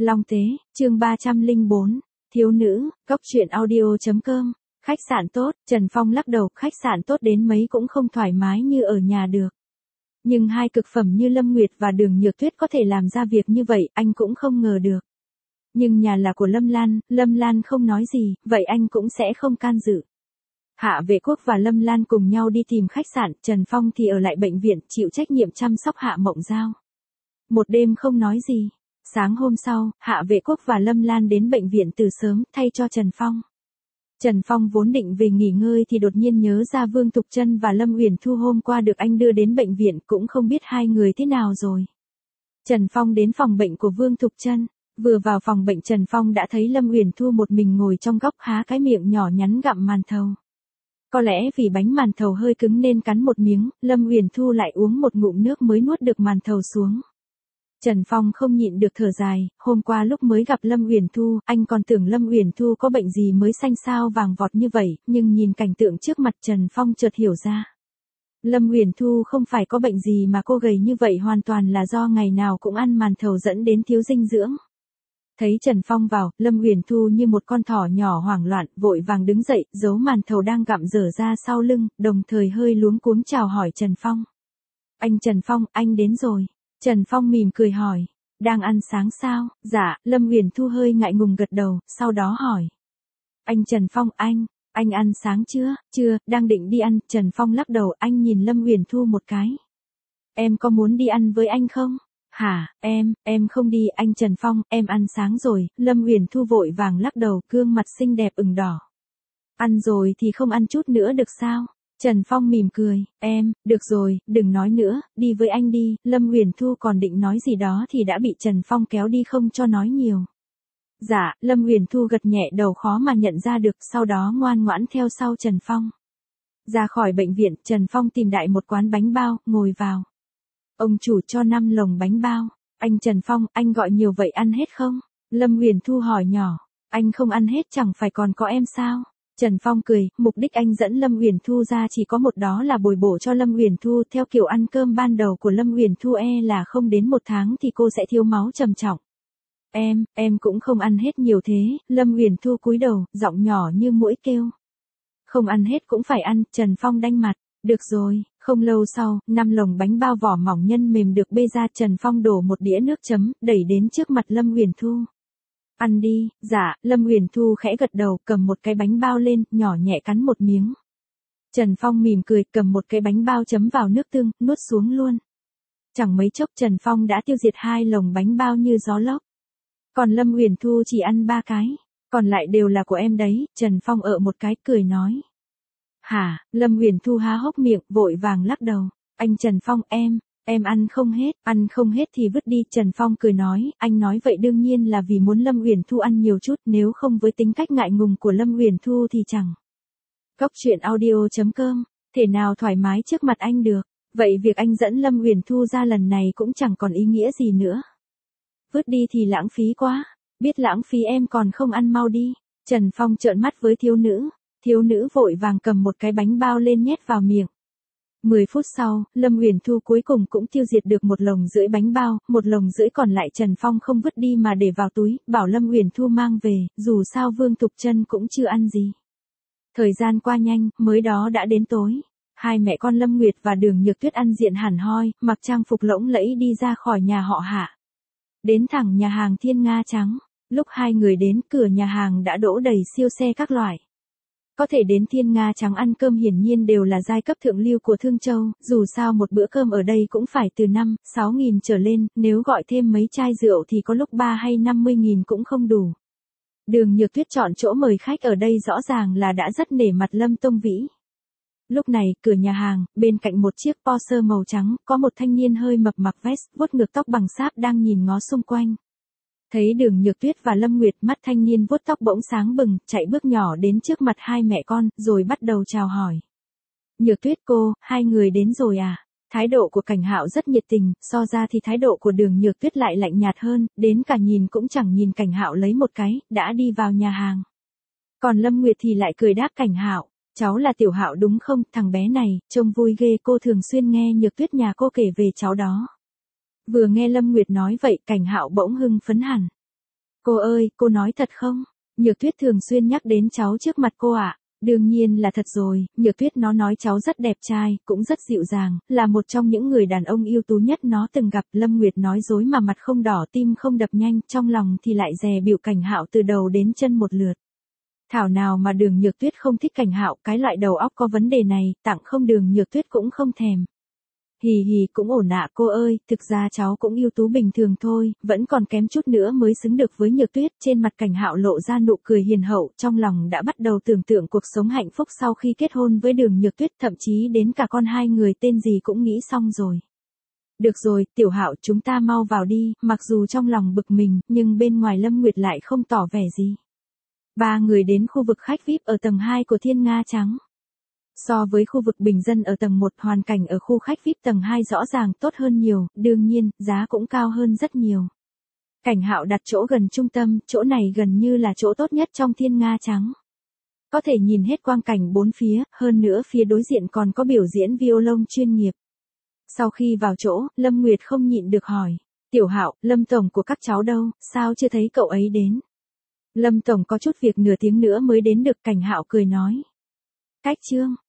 Long Tế, chương 304, thiếu nữ, cóc truyện audio.com, khách sạn tốt, Trần Phong lắc đầu, khách sạn tốt đến mấy cũng không thoải mái như ở nhà được. Nhưng hai cực phẩm như Lâm Nguyệt và Đường Nhược Tuyết có thể làm ra việc như vậy, anh cũng không ngờ được. Nhưng nhà là của Lâm Lan không nói gì, vậy anh cũng sẽ không can dự. Hạ Vệ Quốc và Lâm Lan cùng nhau đi tìm khách sạn, Trần Phong thì ở lại bệnh viện, chịu trách nhiệm chăm sóc Hạ Mộng Giao. Một đêm không nói gì. Sáng hôm sau, Hạ Vệ Quốc và Lâm Lan đến bệnh viện từ sớm, thay cho Trần Phong. Trần Phong vốn định về nghỉ ngơi thì đột nhiên nhớ ra Vương Thục Trân và Lâm Uyển Thu hôm qua được anh đưa đến bệnh viện, cũng không biết hai người thế nào rồi. Trần Phong đến phòng bệnh của Vương Thục Trân. Vừa vào phòng bệnh Trần Phong đã thấy Lâm Uyển Thu một mình ngồi trong góc há cái miệng nhỏ nhắn gặm màn thầu. Có lẽ vì bánh màn thầu hơi cứng nên cắn một miếng, Lâm Uyển Thu lại uống một ngụm nước mới nuốt được màn thầu xuống. Trần Phong không nhịn được thở dài, hôm qua lúc mới gặp Lâm Uyển Thu, anh còn tưởng Lâm Uyển Thu có bệnh gì mới xanh xao vàng vọt như vậy, nhưng nhìn cảnh tượng trước mặt Trần Phong chợt hiểu ra. Lâm Uyển Thu không phải có bệnh gì mà cô gầy như vậy hoàn toàn là do ngày nào cũng ăn màn thầu dẫn đến thiếu dinh dưỡng. Thấy Trần Phong vào, Lâm Uyển Thu như một con thỏ nhỏ hoảng loạn, vội vàng đứng dậy, giấu màn thầu đang gặm dở ra sau lưng, đồng thời hơi luống cuống chào hỏi Trần Phong. Anh Trần Phong, anh đến rồi. Trần Phong mỉm cười hỏi, đang ăn sáng sao? Dạ, Lâm Uyển Thu hơi ngại ngùng gật đầu, sau đó hỏi. Anh Trần Phong, anh ăn sáng chưa? Chưa, đang định đi ăn. Trần Phong lắc đầu, anh nhìn Lâm Uyển Thu một cái. Em có muốn đi ăn với anh không? Hả, em không đi, anh Trần Phong, em ăn sáng rồi. Lâm Uyển Thu vội vàng lắc đầu, gương mặt xinh đẹp ửng đỏ. Ăn rồi thì không ăn chút nữa được sao? Trần Phong mỉm cười, được rồi, đừng nói nữa, đi với anh đi. Lâm Uyển Thu còn định nói gì đó thì đã bị Trần Phong kéo đi không cho nói nhiều. Dạ, Lâm Uyển Thu gật nhẹ đầu khó mà nhận ra được, sau đó ngoan ngoãn theo sau Trần Phong. Ra khỏi bệnh viện, Trần Phong tìm đại một quán bánh bao, ngồi vào. Ông chủ cho 5 lồng bánh bao. Anh Trần Phong, anh gọi nhiều vậy ăn hết không? Lâm Uyển Thu hỏi nhỏ. Anh không ăn hết chẳng phải còn có em sao? Trần Phong cười, mục đích anh dẫn Lâm Uyển Thu ra chỉ có một, đó là bồi bổ cho Lâm Uyển Thu. Theo kiểu ăn cơm ban đầu của Lâm Uyển Thu là không đến 1 tháng thì cô sẽ thiếu máu trầm trọng. Em cũng không ăn hết nhiều thế. Lâm Uyển Thu cúi đầu, giọng nhỏ như muỗi kêu. Không ăn hết cũng phải ăn. Trần Phong đanh mặt. Được rồi. Không lâu sau, 5 lồng bánh bao vỏ mỏng nhân mềm được bê ra. Trần Phong đổ một đĩa nước chấm, đẩy đến trước mặt Lâm Uyển Thu. Ăn đi. Dạ, Lâm Uyển Thu khẽ gật đầu, cầm một cái bánh bao lên, nhỏ nhẹ cắn một miếng. Trần Phong mỉm cười, cầm một cái bánh bao chấm vào nước tương, nuốt xuống luôn. Chẳng mấy chốc Trần Phong đã tiêu diệt 2 lồng bánh bao như gió lốc. Còn Lâm Uyển Thu chỉ ăn 3 cái, còn lại đều là của em đấy. Trần Phong ợ một cái, cười nói. Hả? Lâm Uyển Thu há hốc miệng, vội vàng lắc đầu. Anh Trần Phong, em ăn không hết thì vứt đi. Trần Phong cười nói, anh nói vậy đương nhiên là vì muốn Lâm Uyển Thu ăn nhiều chút, nếu không với tính cách ngại ngùng của Lâm Uyển Thu thì chẳng. Cóc truyện audio.com, thể nào thoải mái trước mặt anh được, vậy việc anh dẫn Lâm Uyển Thu ra lần này cũng chẳng còn ý nghĩa gì nữa. Vứt đi thì lãng phí quá, biết lãng phí em còn không ăn mau đi. Trần Phong trợn mắt với thiếu nữ vội vàng cầm một cái bánh bao lên nhét vào miệng. 10 phút sau, Lâm Uyển Thu cuối cùng cũng tiêu diệt được 1,5 lồng bánh bao, 1,5 lồng còn lại Trần Phong không vứt đi mà để vào túi, bảo Lâm Uyển Thu mang về, dù sao Vương Thục Trân cũng chưa ăn gì. Thời gian qua nhanh, mới đó đã đến tối. Hai mẹ con Lâm Nguyệt và Đường Nhược Tuyết ăn diện hẳn hoi, mặc trang phục lộng lẫy đi ra khỏi nhà họ Hạ. Đến thẳng nhà hàng Thiên Nga Trắng. Lúc hai người đến, cửa nhà hàng đã đỗ đầy siêu xe các loại. Có thể đến Thiên Nga Trắng ăn cơm hiển nhiên đều là giai cấp thượng lưu của Thương Châu, dù sao một bữa cơm ở đây cũng phải từ 5-6 nghìn trở lên, nếu gọi thêm mấy chai rượu thì có lúc 3 hay 50 nghìn cũng không đủ. Đường Nhược Tuyết chọn chỗ mời khách ở đây rõ ràng là đã rất nể mặt Lâm Tông Vĩ. Lúc này, cửa nhà hàng, bên cạnh một chiếc Porsche màu trắng, có một thanh niên hơi mập mặc vest, vuốt ngược tóc bằng sáp đang nhìn ngó xung quanh. Thấy Đường Nhược Tuyết và Lâm Nguyệt, mắt thanh niên vuốt tóc bỗng sáng bừng, chạy bước nhỏ đến trước mặt hai mẹ con, rồi bắt đầu chào hỏi. Nhược Tuyết cô, hai người đến rồi à? Thái độ của Cảnh Hạo rất nhiệt tình, so ra thì thái độ của Đường Nhược Tuyết lại lạnh nhạt hơn, đến cả nhìn cũng chẳng nhìn Cảnh Hạo lấy một cái, đã đi vào nhà hàng. Còn Lâm Nguyệt thì lại cười đáp Cảnh Hạo, cháu là Tiểu Hạo đúng không? Thằng bé này, trông vui ghê, cô thường xuyên nghe Nhược Tuyết nhà cô kể về cháu đó. Vừa nghe Lâm Nguyệt nói vậy, Cảnh Hạo bỗng hưng phấn hẳn. Cô ơi, cô nói thật không? Nhược Tuyết thường xuyên nhắc đến cháu trước mặt cô ạ. Đương nhiên là thật rồi, Nhược Tuyết nó nói cháu rất đẹp trai, cũng rất dịu dàng, là một trong những người đàn ông ưu tú nhất nó từng gặp. Lâm Nguyệt nói dối mà mặt không đỏ tim không đập nhanh, trong lòng thì lại dè bỉu Cảnh Hạo từ đầu đến chân một lượt. Thảo nào mà Đường Nhược Tuyết không thích Cảnh Hạo, cái loại đầu óc có vấn đề này, tặng không Đường Nhược Tuyết cũng không thèm. Hì hì, cũng ổn ạ cô ơi, thực ra cháu cũng ưu tú bình thường thôi, vẫn còn kém chút nữa mới xứng được với Nhược Tuyết. Trên mặt Cảnh Hạo lộ ra nụ cười hiền hậu, trong lòng đã bắt đầu tưởng tượng cuộc sống hạnh phúc sau khi kết hôn với Đường Nhược Tuyết, thậm chí đến cả con hai người tên gì cũng nghĩ xong rồi. Được rồi, Tiểu Hạo, chúng ta mau vào đi. Mặc dù trong lòng bực mình, nhưng bên ngoài Lâm Nguyệt lại không tỏ vẻ gì. Ba người đến khu vực khách VIP ở tầng 2 của Thiên Nga Trắng. So với khu vực bình dân ở tầng 1, hoàn cảnh ở khu khách VIP tầng 2 rõ ràng tốt hơn nhiều, đương nhiên, giá cũng cao hơn rất nhiều. Cảnh Hạo đặt chỗ gần trung tâm, chỗ này gần như là chỗ tốt nhất trong Thiên Nga Trắng. Có thể nhìn hết quang cảnh bốn phía, hơn nữa phía đối diện còn có biểu diễn violon chuyên nghiệp. Sau khi vào chỗ, Lâm Nguyệt không nhịn được hỏi. Tiểu Hạo, Lâm tổng của các cháu đâu, sao chưa thấy cậu ấy đến? Lâm tổng có chút việc nửa tiếng nữa mới đến được, Cảnh Hạo cười nói. Cách chương.